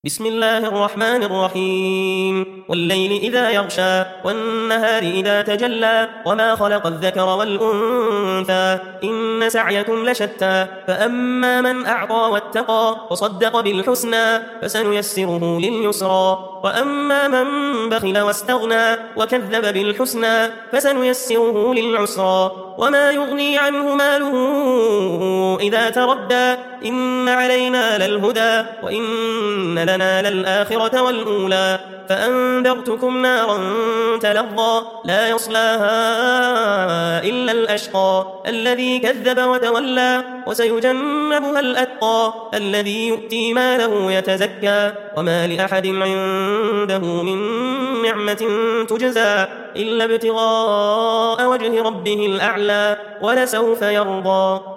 بسم الله الرحمن الرحيم والليل إذا يغشى والنهار إذا تجلى وما خلق الذكر والأنثى إن سعيكم لشتى فأما من أعطى واتقى وصدق بالحسنى فسنيسره لليسرى وأما من بخل واستغنى وكذب بالحسنى فسنيسره للعسرى وما يغني عنه ماله إذا تردى إن علينا للهدى وإن لنا للآخرة والأولى فأنذرتكم نارا تلظى لا يصلاها إلا الأشقى الذي كذب وتولى وسيجنبها الأتقى الذي يؤتي ماله يتزكى وما لأحد عنده من نعمة تجزى إلا ابتغاء وجه ربه الأعلى ولسوف يرضى.